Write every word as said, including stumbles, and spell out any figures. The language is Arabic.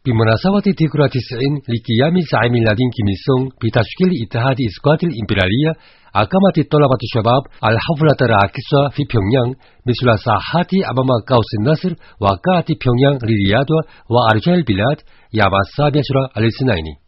بمناسبة ذكرى تسعين لقيام زعيم الذين كيم إل سونغ بتشكيل اتحاد إسقاط الإمبراطورية، أقامت طلبة الشباب الحفلة الراقصة في بيونيان مثل ساحات أمام قوس النصر وقاعة بيونيان للرياضة وأرجاء البلاد يوم السابع عشر الاثنين.